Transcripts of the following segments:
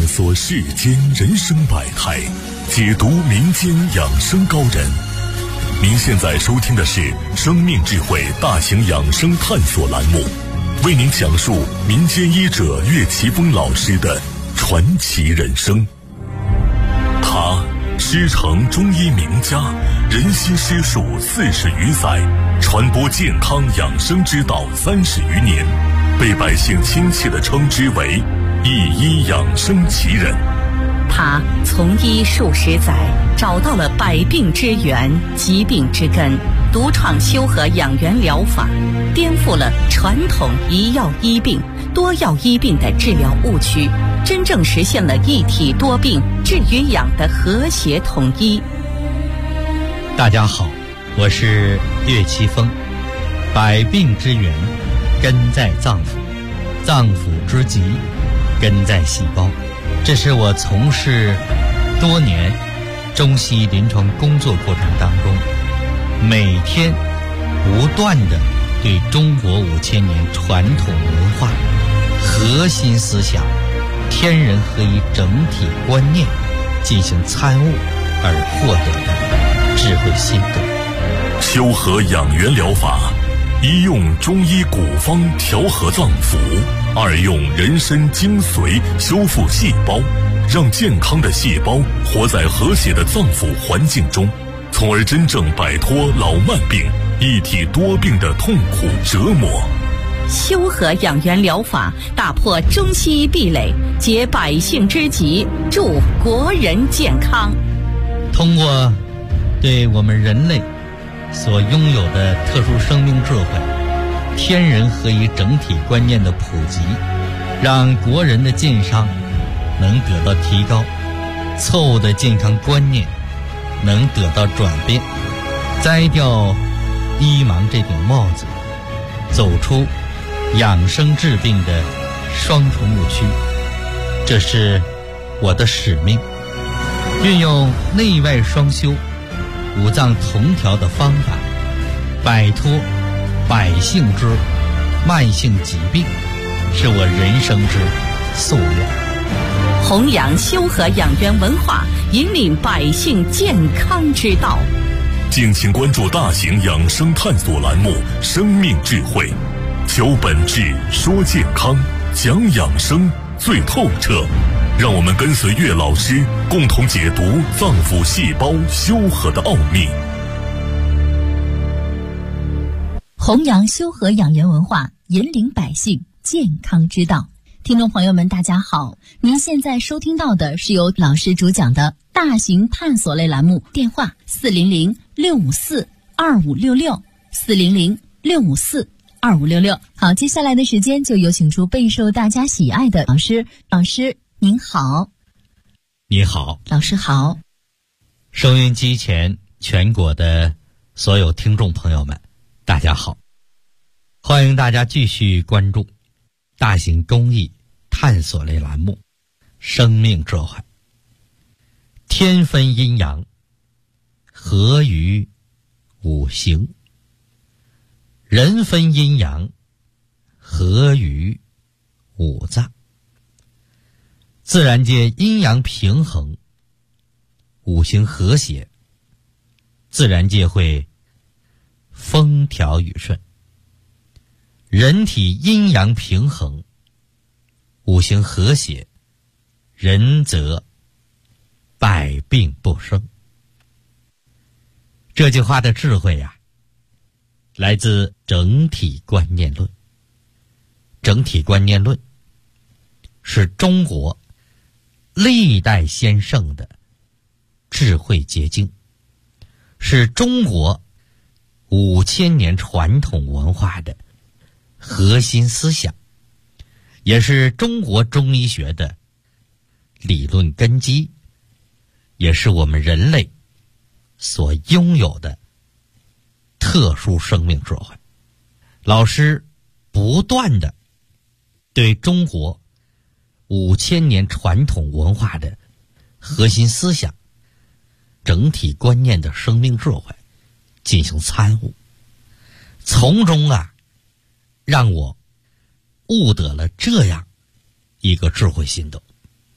索世间人生百态，解读民间养生高人。您现在收听的是生命智慧大型养生探索栏目，为您讲述民间医者岳奇峰老师的传奇人生。他师承中医名家，人心师术40余载，传播健康养生之道30余年，被百姓亲切地称之为一医养生奇人。 他从医数十载，找到了百病之源、疾病之根，独创修和养元疗法，颠覆了传统一药医病、多药医病的治疗误区，真正实现了一体多病、治与养的和谐统一。 大家好，我是岳奇峰。百病之源根在脏腑，脏腑之疾根在细胞。这是我从事多年中西医临床工作过程当中，每天不断地对中国5000年传统文化核心思想天人合一整体观念进行参悟而获得的智慧心得。 修和养元疗法，一用中医古方调和脏腑，二用人参精髓修复细胞，让健康的细胞活在和谐的脏腑环境中，从而真正摆脱老慢病、一体多病的痛苦折磨。 修和养元疗法打破中西医壁垒，解百姓之急，助国人健康。 通过对我们人类所拥有的特殊生命智慧、天人合一整体观念的普及，让国人的健康能得到提高，错误的健康观念能得到转变，摘掉医盲这顶帽子，走出养生治病的双重误区。这是我的使命，运用内外双修、五脏同调的方法，摆脱百姓之慢性疾病，是我人生之夙愿。 弘扬修和养元文化，引领百姓健康之道。 敬请关注大型养生探索栏目《生命智慧》，求本质，说健康，讲养生最透彻。让我们跟随岳老师，共同解读脏腑细胞修和的奥秘。 弘扬修和养元文化，引领百姓健康之道。听众朋友们大家好，您现在收听到的是由老师主讲的大型探索类栏目，电话400-654-2566 400-654-2566。好，接下来的时间就有请出备受大家喜爱的老师。老师您好。 你好。 老师好。 收音机前全国的所有听众朋友们大家好，欢迎大家继续关注大型公益探索类栏目《生命智慧》。天分阴阳，合于五行；人分阴阳，合于五脏。自然界阴阳平衡，五行和谐，自然界会风调雨顺。人体阴阳平衡，五行和谐，人则百病不生。这句话的智慧呀，来自整体观念论。整体观念论是中国历代先圣的智慧结晶，是中国5000年传统文化的核心思想，也是中国中医学的理论根基，也是我们人类所拥有的特殊生命智慧。老师不断地对中国5000年传统文化的核心思想、整体观念的生命智慧进行参悟，从中让我悟得了这样一个智慧心得：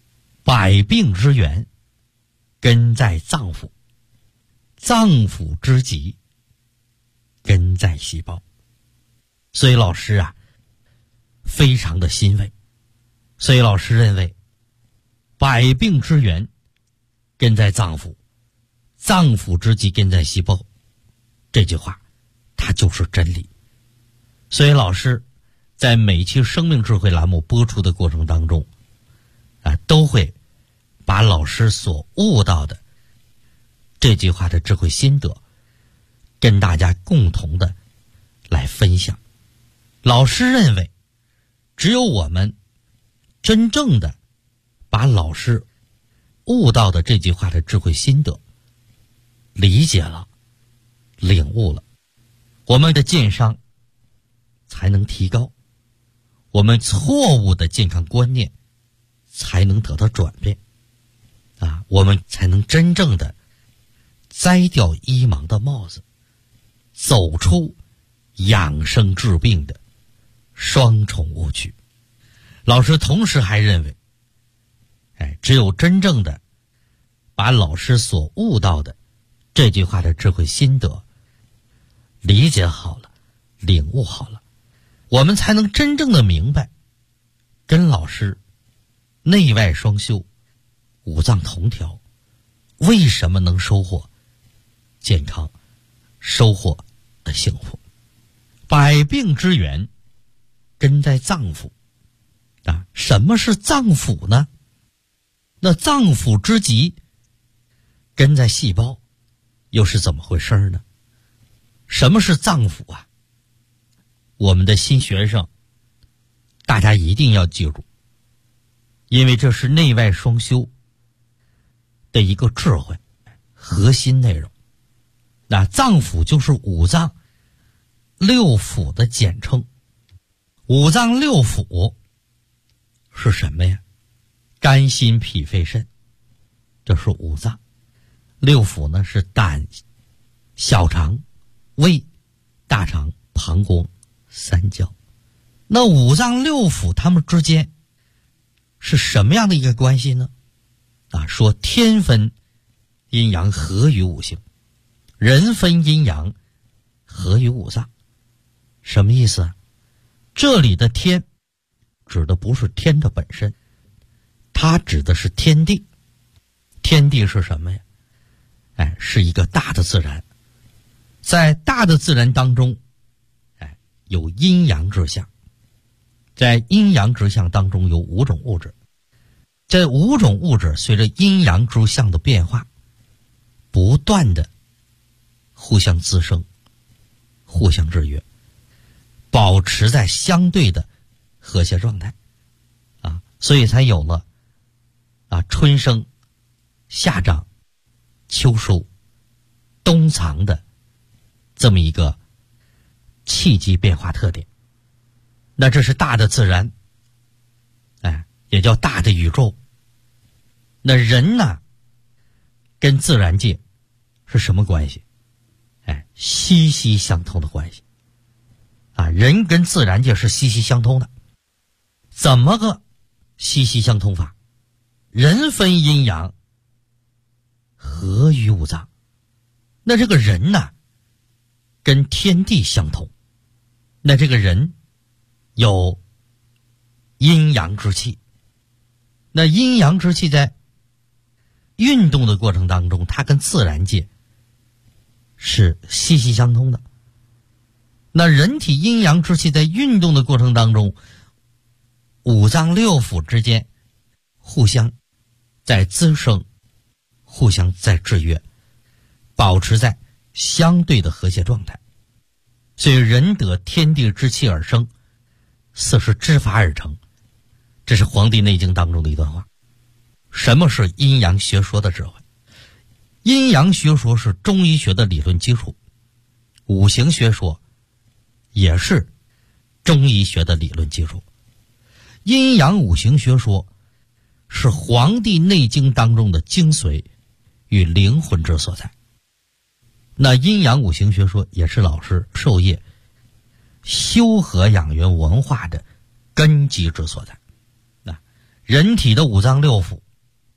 百病之源根在脏腑，脏腑之疾根在细胞。所以老师啊非常的欣慰，所以老师认为百病之源根在脏腑，脏腑之疾根在细胞，这句话它就是真理。所以老师在每期生命智慧栏目播出的过程当中都会把老师所悟到的这句话的智慧心得跟大家共同的来分享。老师认为只有我们真正的把老师悟到的这句话的智慧心得理解了、领悟了，我们的健商才能提高，我们错误的健康观念才能得到转变我们才能真正的摘掉医盲的帽子，走出养生治病的双重误区。老师同时还认为只有真正的把老师所悟到的这句话的智慧心得理解好了、领悟好了，我们才能真正的明白跟老师内外双修、五脏同调为什么能收获健康、收获的幸福。百病之源根在脏腑什么是脏腑呢？那脏腑之疾根在细胞，又是怎么回事呢？什么是脏腑啊？我们的新学生大家一定要记住，因为这是内外双修的一个智慧核心内容。那脏腑就是五脏六腑的简称。五脏六腑是什么呀？肝心脾肺肾，这是五脏。六腑呢是胆、小肠、胃、大肠、膀胱、三焦。那五脏六腑它们之间是什么样的一个关系呢？说天分阴阳合于五行，人分阴阳合于五脏。什么意思啊？这里的天指的不是天的本身，它指的是天地。天地是什么呀？是一个大的自然。在大的自然当中有阴阳之象，在阴阳之象当中有五种物质，这五种物质随着阴阳之象的变化不断的互相滋生、互相制约，保持在相对的和谐状态所以才有了春生、夏长、秋收、冬藏的这么一个气机变化特点。那这是大的自然也叫大的宇宙。那人呢跟自然界是什么关系？息息相通的关系人跟自然界是息息相通的。怎么个息息相通法？人分阴阳合于五脏。那这个人呢跟天地相通，那这个人有阴阳之气。那阴阳之气在运动的过程当中，它跟自然界是息息相通的。那人体阴阳之气在运动的过程当中，五脏六腑之间互相在滋生，互相在制约，保持在相对的和谐状态。所以人得天地之气而生，四时之法而成，这是《黄帝内经》当中的一段话。什么是阴阳学说的智慧？阴阳学说是中医学的理论基础，五行学说也是中医学的理论基础。阴阳五行学说是《黄帝内经》当中的精髓与灵魂之所在。那阴阳五行学说也是老师授业修和养元文化的根基之所在。人体的五脏六腑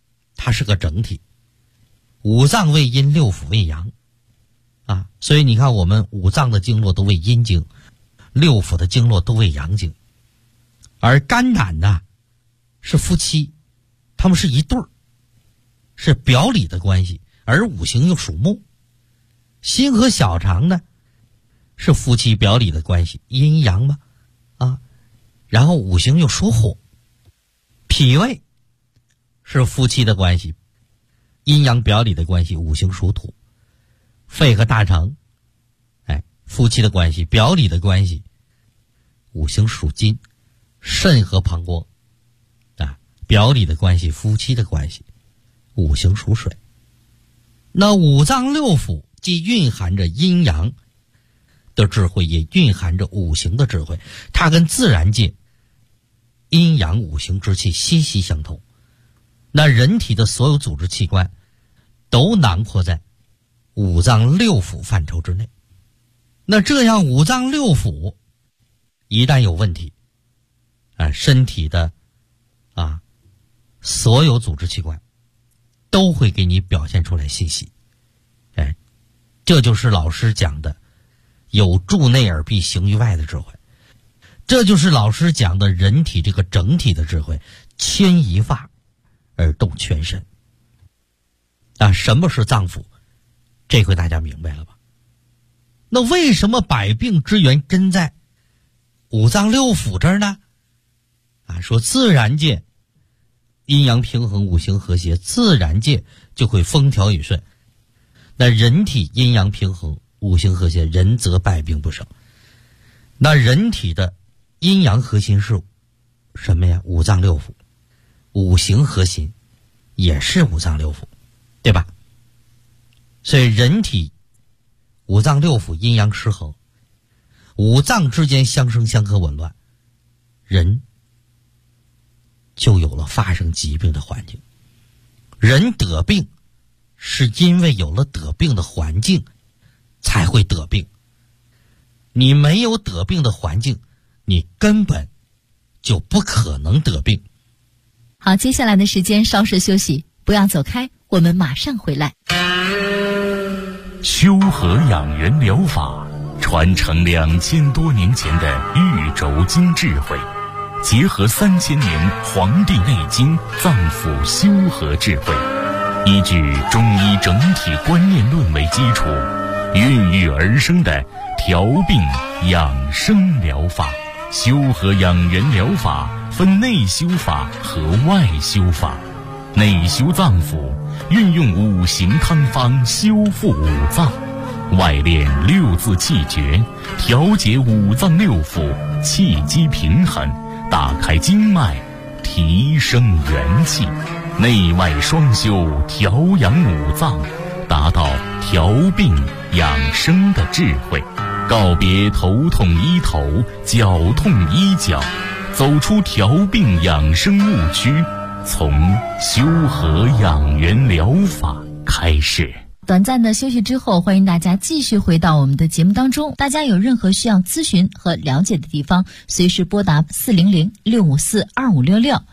它是个整体，五脏为阴，六腑为阳啊，所以你看我们五脏的经络都为阴经，六腑的经络都为阳经。而肝胆呢是夫妻，他们是一对儿，是表里的关系，而五行又属木。心和小肠呢是夫妻表里的关系，阴阳嘛啊，然后五行又属火。脾胃是夫妻的关系，阴阳表里的关系，五行属土。肺和大肠夫妻的关系，表里的关系，五行属金。肾和膀胱表里的关系，夫妻的关系，五行属水。那五脏六腑既蕴含着阴阳的智慧，也蕴含着五行的智慧，它跟自然界阴阳五行之气息息相通。那人体的所有组织器官都囊括在五脏六腑范畴之内。那这样五脏六腑一旦有问题，身体的所有组织器官都会给你表现出来信息。这就是老师讲的有助内而必行于外的智慧，这就是老师讲的人体这个整体的智慧，牵一发而动全身。什么是脏腑？这回大家明白了吧？那为什么百病之源真在五脏六腑这儿呢？说自然界阴阳平衡，五行和谐，自然界就会风调雨顺。那人体阴阳平衡，五行和谐，人则百病不生。那人体的阴阳核心是什么呀？五脏六腑。五行核心也是五脏六腑，对吧？所以人体五脏六腑阴阳失衡，五脏之间相生相克紊乱，人就有了发生疾病的环境。人得病是因为有了得病的环境才会得病，你没有得病的环境，你根本就不可能得病。 好，接下来的时间稍事休息，不要走开，我们马上回来。 修和养元疗法传承2000多年前的玉轴经智慧，结合3000年《黄帝内经》脏腑修和智慧，依据中医整体观念论为基础，孕育而生的调病养生疗法。修和养元疗法分内修法和外修法。内修脏腑，运用五行汤方修复五脏；外练六字气诀，调节五脏六腑，气机平衡，打开经脉，提升元气。内外双修，调养五脏，达到调病养生的智慧。告别头痛医头，脚痛医脚，走出调病养生误区，从修和养元疗法开始。 短暂的休息之后，欢迎大家继续回到我们的节目当中。大家有任何需要咨询和了解的地方，随时拨打400-654-2566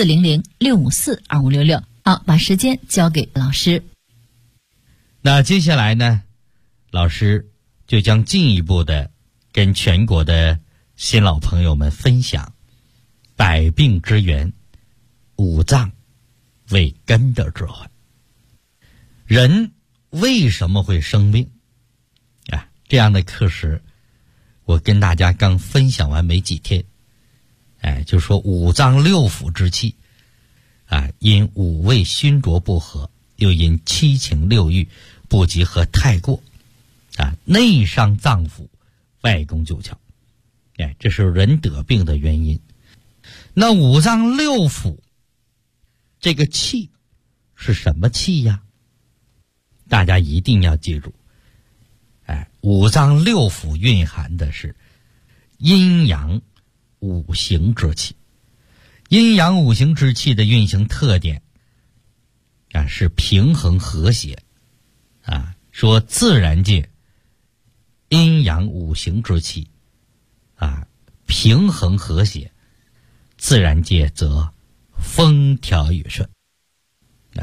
400-654-2566。好，把时间交给老师。 那接下来呢，老师就将进一步的跟全国的新老朋友们分享百病之源，五脏为根的智慧。人为什么会生病这样的课时我跟大家刚分享完没几天，就说五脏六腑之气因五味熏浊不和，又因七情六欲不及和太过内伤脏腑，外攻九窍，这是人得病的原因。那五脏六腑这个气是什么气呀？大家一定要记住，五脏六腑蕴含的是阴阳五行之气。阴阳五行之气的运行特点是平衡和谐说自然界阴阳五行之气平衡和谐，自然界则风调雨顺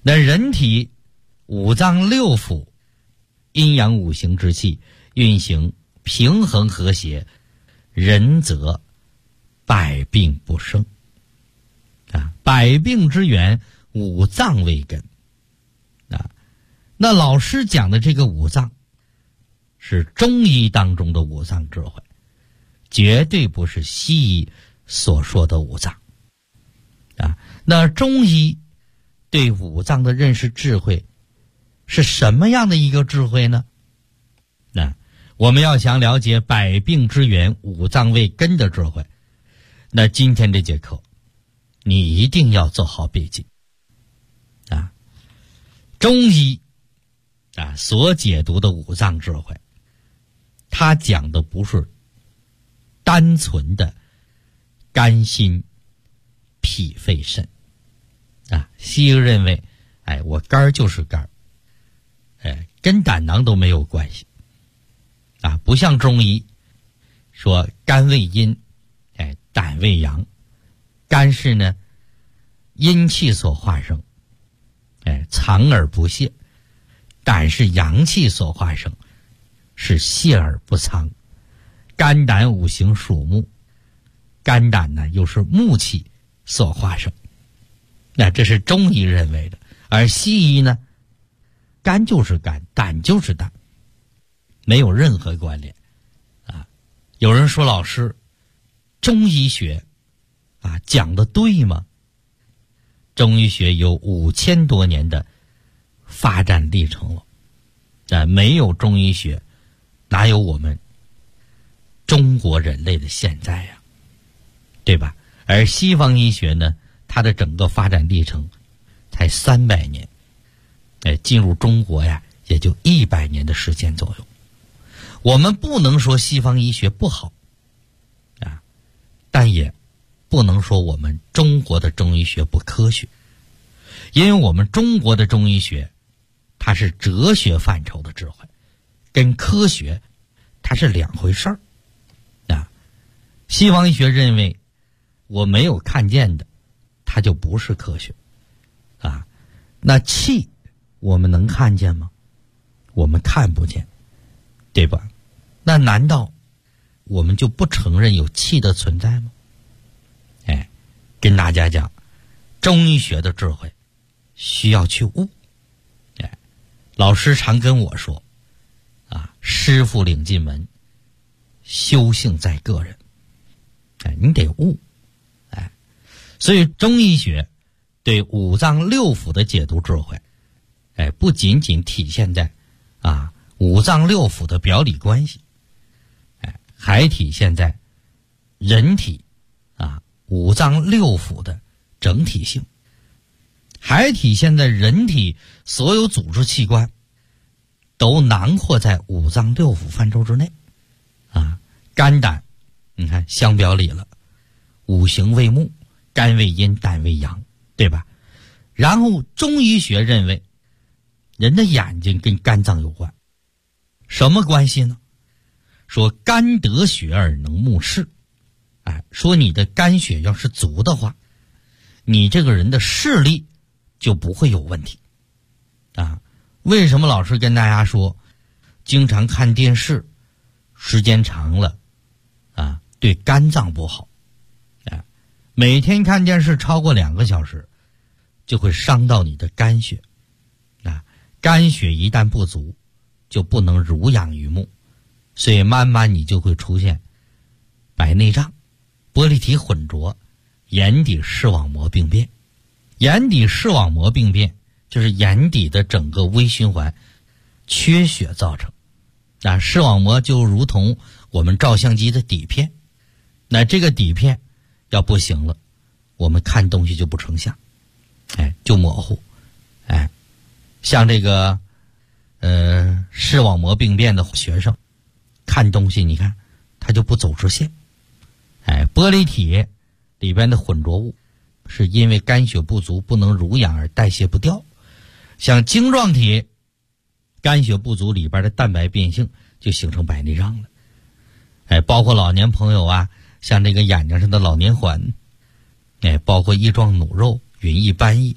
那人体五脏六腑阴阳五行之气运行平衡和谐，人则百病不生啊。百病之源，五脏为根啊。那老师讲的这个五脏是中医当中的五脏智慧，绝对不是西医所说的五脏啊。那中医对五脏的认识智慧是什么样的一个智慧呢？那我们要想了解百病之源，五脏为根的智慧，那今天这节课你一定要做好笔记啊。中医啊所解读的五脏智慧，他讲的不是单纯的肝心脾肺肾啊。西医认为我肝就是肝，跟胆囊都没有关系啊。不像中医说肝为阴，胆为阳，肝是呢阴气所化生，藏而不泄；胆是阳气所化生，是泄而不藏。肝胆五行属木，肝胆呢又是木气所化生，那这是中医认为的。而西医呢，肝就是肝，胆就是胆，没有任何关联啊。有人说老师，中医学啊讲的对吗？中医学有5000多年的发展历程了，没有中医学，哪有我们中国人类的现在呀，对吧？而西方医学呢，它的整个发展历程才300年，进入中国呀也就100年的时间左右。我们不能说西方医学不好啊，但也不能说我们中国的中医学不科学，因为我们中国的中医学它是哲学范畴的智慧，跟科学它是两回事儿啊。西方医学认为我没有看见的它就不是科学啊。那气我们能看见吗？我们看不见，对吧？那难道我们就不承认有气的存在吗？跟大家讲，中医学的智慧需要去悟。老师常跟我说啊，师傅领进门，修行在个人。你得悟。所以中医学对五脏六腑的解读智慧，不仅仅体现在五脏六腑的表里关系，还体现在人体五脏六腑的整体性，还体现在人体所有组织器官都囊括在五脏六腑范畴之内肝胆你看相表里了，五行为木，肝为阴，胆为阳，对吧？然后中医学认为人的眼睛跟肝脏有关，什么关系呢？说肝得血而能目视，说你的肝血要是足的话，你这个人的视力就不会有问题为什么老师跟大家说经常看电视时间长了对肝脏不好每天看电视超过2个小时就会伤到你的肝血肝血一旦不足就不能濡养于目，所以慢慢你就会出现白内障、玻璃体混浊、眼底视网膜病变。眼底视网膜病变就是眼底的整个微循环缺血造成。视网膜就如同我们照相机的底片，那这个底片要不行了，我们看东西就不成像，就模糊。像这个视网膜病变的学生看东西，你看他就不走直线。玻璃体里边的混浊物是因为肝血不足不能濡养而代谢不掉。像晶状体肝血不足里边的蛋白变性就形成白内障了。包括老年朋友像这个眼睛上的老年环，包括翼状弩肉、云翳斑翳，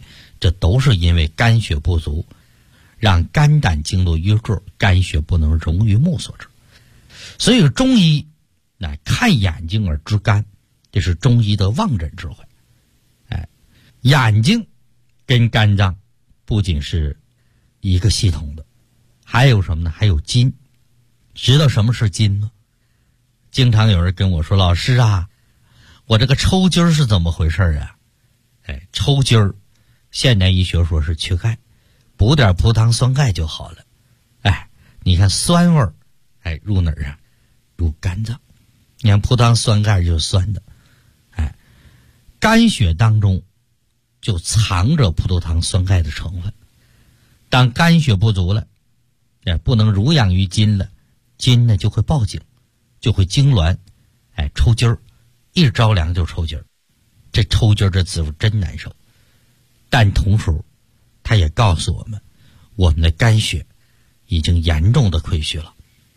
这都是因为肝血不足，让肝胆经络淤滞，肝血不能溶于目所致。所以中医看眼睛而知肝，这是中医的望诊智慧。眼睛跟肝脏不仅是一个系统的，还有什么呢？还有筋。知道什么是筋吗？经常有人跟我说，老师啊，我这个抽筋是怎么回事啊？抽筋现代医学说是缺钙，补点葡萄酸钙就好了。你看酸味入哪儿啊？入肝脏。你看葡萄酸钙就是酸的，肝血当中就藏着葡萄糖酸钙的成分。当肝血不足了，不能濡养于筋了，筋呢就会报警，就会痉挛，抽筋儿，一着凉就抽筋儿。这抽筋儿这滋味真难受。但同时它也告诉我们，我们的肝血已经严重的亏虚了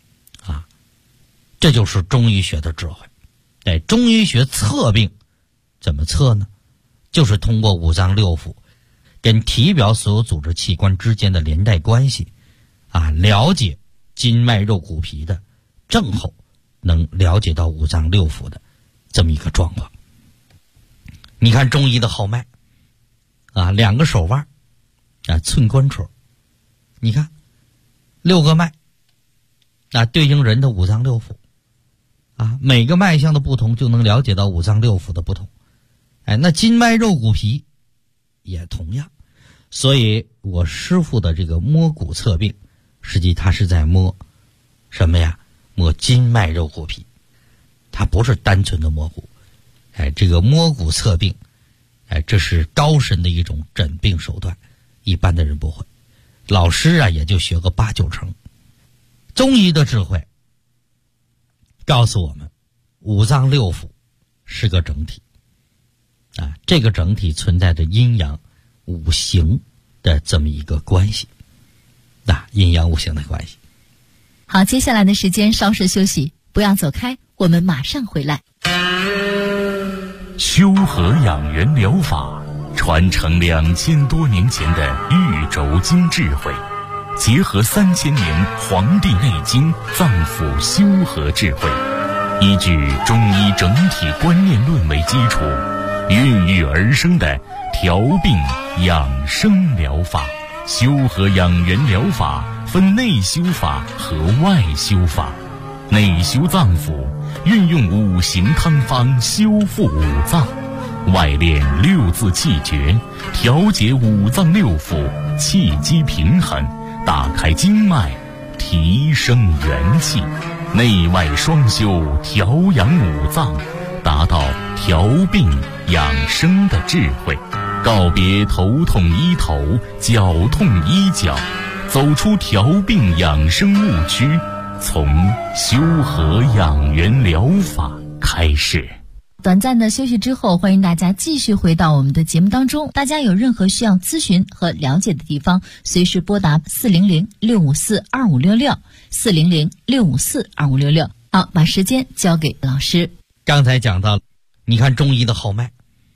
这就是中医学的智慧。中医学测病怎么测呢？就是通过五脏六腑跟体表所有组织器官之间的连带关系了解筋脉肉骨皮的，正后能了解到五脏六腑的这么一个状况。你看中医的号脉2个手腕寸关尺，你看6个脉对应人的五脏六腑每个脉象的不同就能了解到五脏六腑的不同。那筋脉肉骨皮也同样。所以我师父的这个摸骨测病，实际他是在摸什么呀？摸筋脉肉骨皮，他不是单纯的摸骨。这个摸骨测病这是高深的一种诊病手段，一般的人不会。老师也就学个8、9成。中医的智慧告诉我们，五脏六腑是个整体这个整体存在着阴阳五行的这么一个关系阴阳五行的关系。 好，接下来的时间稍事休息，不要走开，我们马上回来。 修和养元疗法传承2000多年前的玉轴经智慧，结合3000年《黄帝内经》脏腑修和智慧，依据中医整体观念论为基础，孕育而生的调病养生疗法。修和养元疗法分内修法和外修法。内修脏腑，运用五行汤方修复五脏；外练6字气诀，调节五脏六腑，气机平衡，打开经脉，提升元气。内外双修，调养五脏，达到调病养生的智慧。告别头痛医头，脚痛医脚，走出调病养生误区，从修和养元疗法开始。 短暂的休息之后，欢迎大家继续回到我们的节目当中。大家有任何需要咨询和了解的地方，随时拨打400-654-2566 400-654-2566。好，把时间交给老师。 刚才讲到，你看中医的号脉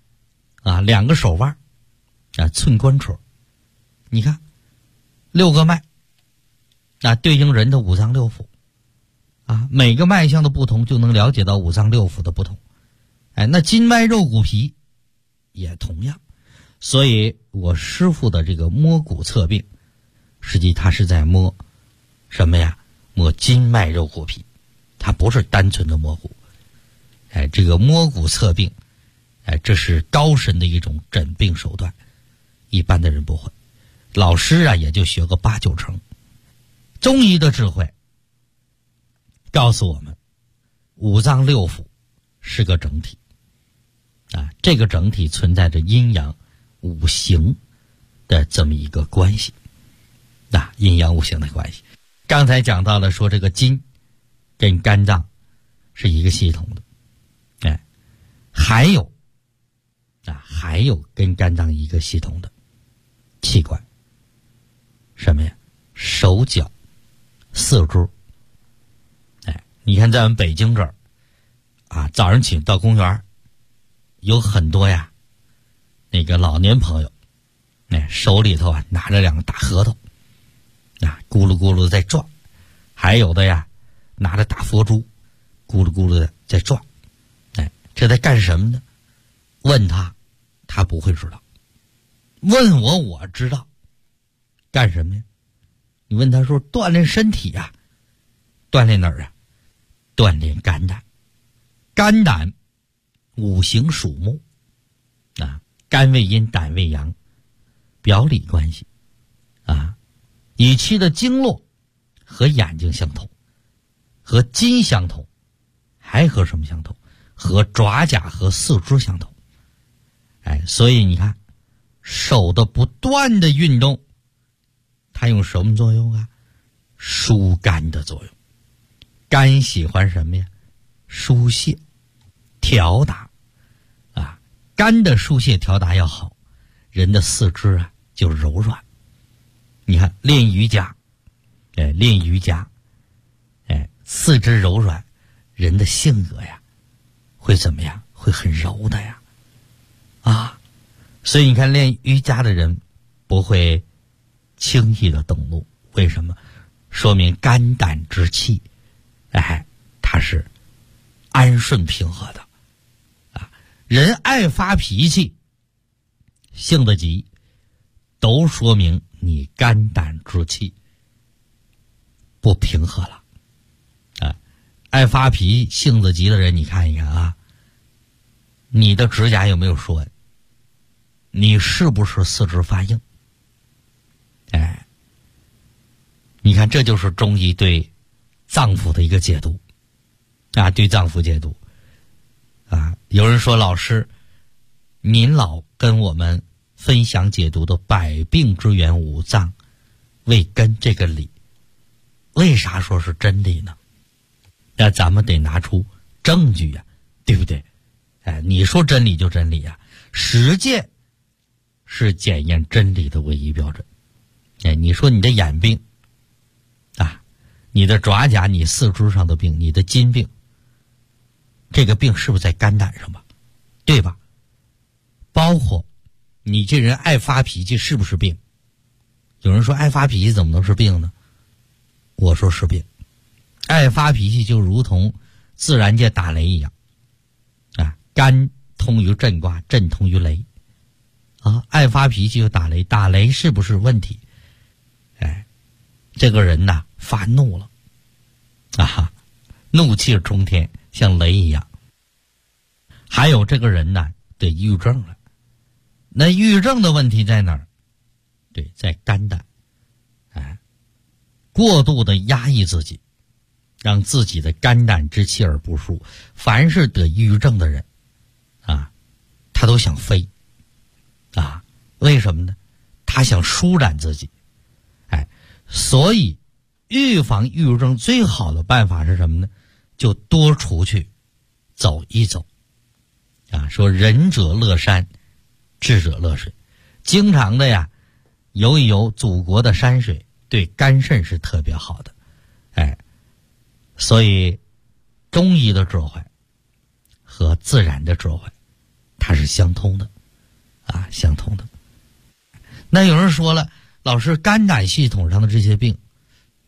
2个手腕寸关尺，你看6个脉对应人的五脏六腑每个脉象的不同就能了解到五脏六腑的不同。那筋脉肉骨皮也同样。所以我师父的这个摸骨测病，实际他是在摸什么呀？摸筋脉肉骨皮，他不是单纯的摸骨。这个摸骨测病这是高深的一种诊病手段，一般的人不会。老师也就学个8、9成。中医的智慧告诉我们，五脏六腑是个整体这个整体存在着阴阳五行的这么一个关系阴阳五行的关系。刚才讲到了说这个筋跟肝脏是一个系统的还有跟肝脏一个系统的器官，什么呀？手脚四肢。你看在我们北京这儿早上起到公园有很多那个老年朋友手里头啊拿着2个大核桃，咕噜咕噜在转，还有的呀拿着大佛珠，咕噜咕噜的在转，这在干什么呢？问他不会知道，问我知道，干什么呀？你问他说锻炼身体啊，锻炼哪儿啊？锻炼肝胆。肝胆五行属木，肝为阴，胆为阳，表里关系以其的经络和眼睛相同，和筋相同，还和什么相同？和爪甲和四肢相同。所以你看手的不断的运动，它用什么作用啊？疏肝的作用。肝喜欢什么呀？疏泄调达肝的疏泄调达要好，人的四肢啊就柔软。你看练瑜伽四肢柔软，人的性格呀会怎么样？会很柔的呀所以你看练瑜伽的人不会轻易的动怒，为什么？说明肝胆之气它是安顺平和的人爱发脾气，性子急，都说明你肝胆之气不平和了爱发脾气性子急的人，你看一看你的指甲有没有说纹？你是不是四肢发硬？你看这就是中医对脏腑的一个解读对脏腑解读有人说老师您老跟我们分享解读的百病之源五脏为根这个理，为啥说是真理呢？那咱们得拿出证据对不对？你说真理就真理实践是检验真理的唯一标准。你说你的眼病你的爪甲，你四肢上的病，你的筋病，这个病是不是在肝胆上吧？对吧？包括你这人爱发脾气是不是病？有人说爱发脾气怎么能是病呢？我说是病。爱发脾气就如同自然界打雷一样肝通于震卦，震通于雷爱发脾气就打雷，打雷是不是问题？这个人发怒了怒气冲天，像雷一样。还有这个人得抑郁症了。那抑郁症的问题在哪儿？对，在肝胆过度的压抑自己，让自己的肝胆之气而不舒。凡是得抑郁症的人他都想飞为什么呢？他想舒展自己所以预防抑郁症最好的办法是什么呢？就多出去走一走说仁者乐山，智者乐水，经常的游一游祖国的山水，对肝肾是特别好的所以中医的智慧和自然的智慧它是相通的相通的。那有人说了，老师肝胆系统上的这些病